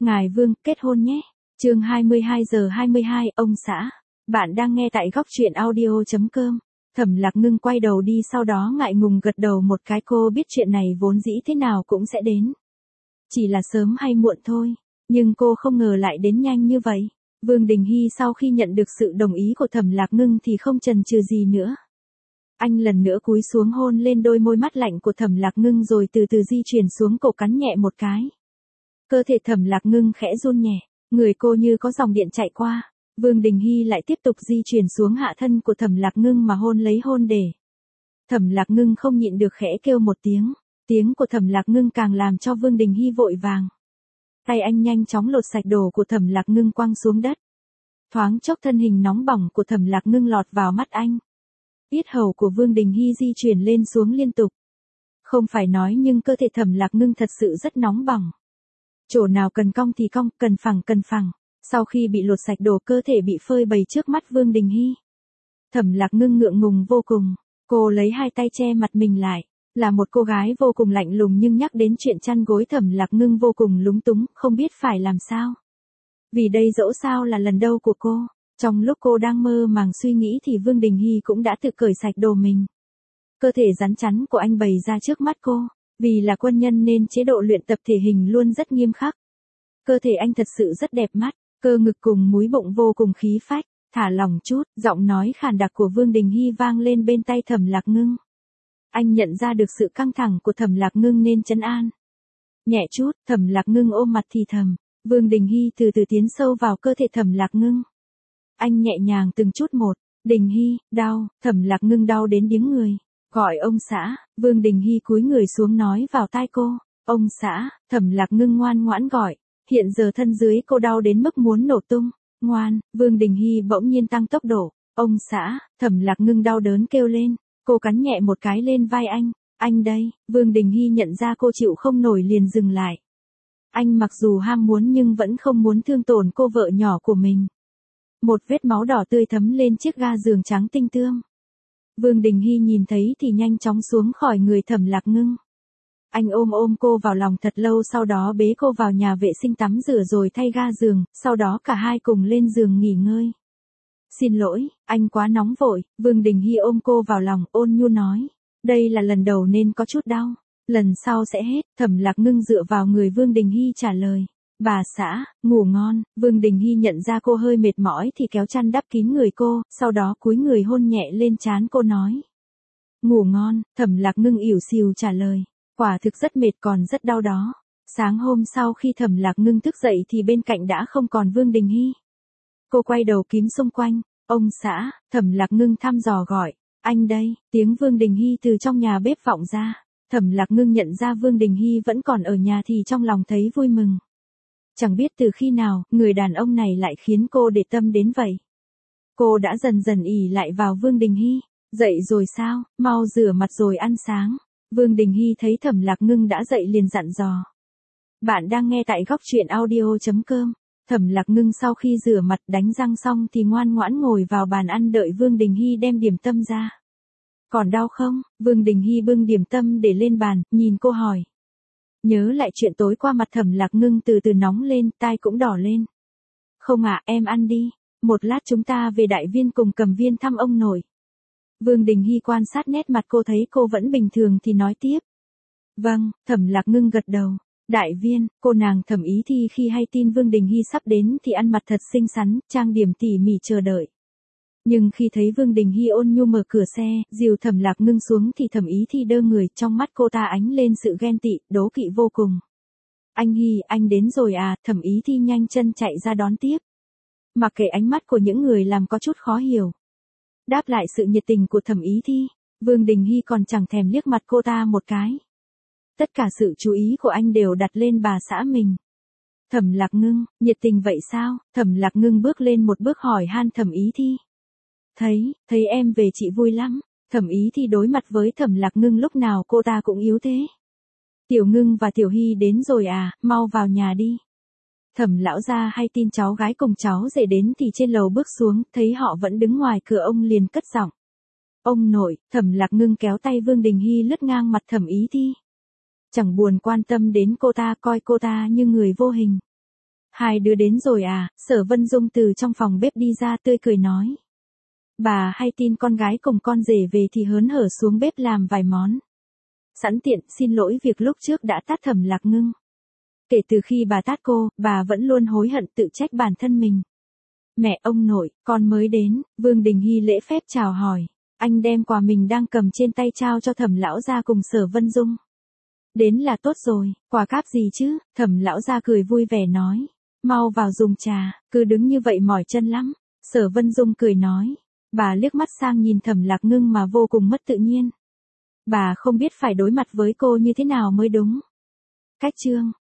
Ngài Vương, kết hôn nhé. Chương 22:22, ông xã. Bạn đang nghe tại góc truyện audio.com. Thẩm Lạc Ngưng quay đầu đi, sau đó ngại ngùng gật đầu một cái. Cô biết chuyện này vốn dĩ thế nào cũng sẽ đến. Chỉ là sớm hay muộn thôi. Nhưng cô không ngờ lại đến nhanh như vậy. Vương Đình Hy sau khi nhận được sự đồng ý của Thẩm Lạc Ngưng thì không chần chừ gì nữa. Anh lần nữa cúi xuống hôn lên đôi môi mắt lạnh của Thẩm Lạc Ngưng rồi từ từ di chuyển xuống cổ, cắn nhẹ một cái. Cơ thể Thẩm Lạc Ngưng khẽ run nhẹ, người cô như có dòng điện chạy qua. Vương Đình Hy lại tiếp tục di chuyển xuống hạ thân của Thẩm Lạc Ngưng mà hôn lấy hôn để. Thẩm Lạc Ngưng không nhịn được khẽ kêu một tiếng. Tiếng của Thẩm Lạc Ngưng càng làm cho Vương Đình Hy vội vàng. Tay anh nhanh chóng lột sạch đồ của Thẩm Lạc Ngưng quăng xuống đất. Thoáng chốc thân hình nóng bỏng của Thẩm Lạc Ngưng lọt vào mắt anh. Yết hầu của Vương Đình Hy di chuyển lên xuống liên tục. Không phải nói nhưng cơ thể Thẩm Lạc Ngưng thật sự rất nóng bỏng. Chỗ nào cần cong thì cong, cần phẳng. Sau khi bị lột sạch đồ, cơ thể bị phơi bày trước mắt Vương Đình Hy. Thẩm Lạc Ngưng ngượng ngùng vô cùng. Cô lấy hai tay che mặt mình lại. Là một cô gái vô cùng lạnh lùng, nhưng nhắc đến chuyện chăn gối Thẩm Lạc Ngưng vô cùng lúng túng, không biết phải làm sao. Vì đây dẫu sao là lần đầu của cô. Trong lúc cô đang mơ màng suy nghĩ thì Vương Đình Hy cũng đã tự cởi sạch đồ mình. Cơ thể rắn chắn của anh bày ra trước mắt cô. Vì là quân nhân nên chế độ luyện tập thể hình luôn rất nghiêm khắc. Cơ thể anh thật sự rất đẹp mắt, cơ ngực cùng múi bụng vô cùng khí phách. Thả lỏng chút, giọng nói khàn đặc của Vương Đình Hy vang lên bên tai Thẩm Lạc Ngưng. Anh nhận ra được sự căng thẳng của Thẩm Lạc Ngưng nên trấn an. Nhẹ chút, Thẩm Lạc Ngưng ôm mặt thì thầm. Vương Đình Hy từ từ tiến sâu vào cơ thể Thẩm Lạc Ngưng. Anh nhẹ nhàng từng chút một. Đình Hy, đau. Thẩm Lạc Ngưng đau đến điếng người. Gọi ông xã. Vương Đình Hy cúi người xuống nói vào tai cô. Ông xã. Thẩm Lạc Ngưng ngoan ngoãn gọi. Hiện giờ thân dưới cô đau đến mức muốn nổ tung. Ngoan. Vương Đình Hy bỗng nhiên tăng tốc độ. Ông xã. Thẩm Lạc Ngưng đau đớn kêu lên. Cô cắn nhẹ một cái lên vai anh. Anh đây. Vương Đình Hy nhận ra cô chịu không nổi liền dừng lại. Anh mặc dù ham muốn nhưng vẫn không muốn thương tổn cô vợ nhỏ của mình. Một vết máu đỏ tươi thấm lên chiếc ga giường trắng tinh tươm. Vương Đình Hy nhìn thấy thì nhanh chóng xuống khỏi người Thẩm Lạc Ngưng. Anh ôm cô vào lòng thật lâu, sau đó bế cô vào nhà vệ sinh tắm rửa rồi thay ga giường, sau đó cả hai cùng lên giường nghỉ ngơi. Xin lỗi, anh quá nóng vội. Vương Đình Hy ôm cô vào lòng, ôn nhu nói. Đây là lần đầu nên có chút đau. Lần sau sẽ hết. Thẩm Lạc Ngưng dựa vào người Vương Đình Hy trả lời. Bà xã, ngủ ngon. Vương Đình Hy nhận ra cô hơi mệt mỏi thì kéo chăn đắp kín người cô, sau đó cúi người hôn nhẹ lên trán cô nói. Ngủ ngon. Thẩm Lạc Ngưng ỉu xìu trả lời. Quả thực rất mệt, còn rất đau đó. Sáng hôm sau khi Thẩm Lạc Ngưng thức dậy thì bên cạnh đã không còn Vương Đình Hy. Cô quay đầu kiếm xung quanh. Ông xã. Thẩm Lạc Ngưng thăm dò gọi. Anh đây. Tiếng Vương Đình Hy từ trong nhà bếp vọng ra. Thẩm Lạc Ngưng nhận ra Vương Đình Hy vẫn còn ở nhà thì trong lòng thấy vui mừng. Chẳng biết từ khi nào, người đàn ông này lại khiến cô để tâm đến vậy. Cô đã dần dần ỷ lại vào Vương Đình Hy. Dậy rồi sao, mau rửa mặt rồi ăn sáng. Vương Đình Hy thấy Thẩm Lạc Ngưng đã dậy liền dặn dò. Bạn đang nghe tại góc truyện audio.com. Thẩm Lạc Ngưng sau khi rửa mặt đánh răng xong thì ngoan ngoãn ngồi vào bàn ăn đợi Vương Đình Hy đem điểm tâm ra. Còn đau không? Vương Đình Hy bưng điểm tâm để lên bàn, nhìn cô hỏi. Nhớ lại chuyện tối qua, mặt Thẩm Lạc Ngưng từ từ nóng lên, tai cũng đỏ lên. Không ạ, em ăn đi. Một lát chúng ta về Đại Viên cùng Cầm Viên thăm ông nội. Vương Đình Hy quan sát nét mặt cô, thấy cô vẫn bình thường thì nói tiếp. Vâng. Thẩm Lạc Ngưng gật đầu. Đại Viên, cô nàng Thẩm Ý Thi khi hay tin Vương Đình Hy sắp đến thì ăn mặc thật xinh xắn, trang điểm tỉ mỉ chờ đợi. Nhưng khi thấy Vương Đình Hy ôn nhu mở cửa xe, dìu Thẩm Lạc Ngưng xuống thì Thẩm Ý Thi đơ người, trong mắt cô ta ánh lên sự ghen tị, đố kỵ vô cùng. Anh Hy, anh đến rồi à? Thẩm Ý Thi nhanh chân chạy ra đón tiếp. Mặc kệ ánh mắt của những người làm có chút khó hiểu. Đáp lại sự nhiệt tình của Thẩm Ý Thi, Vương Đình Hy còn chẳng thèm liếc mặt cô ta một cái. Tất cả sự chú ý của anh đều đặt lên bà xã mình. Thẩm Lạc Ngưng, nhiệt tình vậy sao? Thẩm Lạc Ngưng bước lên một bước hỏi han Thẩm Ý Thi. Thấy em về chị vui lắm. Thẩm Ý Thi đối mặt với Thẩm Lạc Ngưng lúc nào cô ta cũng yếu thế. Tiểu Ngưng và Tiểu Hy đến rồi à, mau vào nhà đi. Thẩm lão gia hay tin cháu gái cùng cháu rể đến thì trên lầu bước xuống, thấy họ vẫn đứng ngoài cửa ông liền cất giọng. Ông nội. Thẩm Lạc Ngưng kéo tay Vương Đình Hy lướt ngang mặt Thẩm Ý Thi. Chẳng buồn quan tâm đến cô ta, coi cô ta như người vô hình. Hai đứa đến rồi à, Sở Vân Dung từ trong phòng bếp đi ra tươi cười nói. Bà hay tin con gái cùng con rể về thì hớn hở xuống bếp làm vài món. Sẵn tiện xin lỗi việc lúc trước đã tát Thẩm Lạc Ngưng. Kể từ khi bà tát cô, bà vẫn luôn hối hận tự trách bản thân mình. Mẹ ông nội, con mới đến, Vương Đình Hy lễ phép chào hỏi. Anh đem quà mình đang cầm trên tay trao cho Thẩm lão gia cùng Sở Vân Dung. Đến là tốt rồi, quà cáp gì chứ, Thẩm lão gia cười vui vẻ nói. Mau vào dùng trà, cứ đứng như vậy mỏi chân lắm. Sở Vân Dung cười nói. Bà liếc mắt sang nhìn Thẩm Lạc Ngưng mà vô cùng mất tự nhiên. Bà không biết phải đối mặt với cô như thế nào mới đúng. Cách chương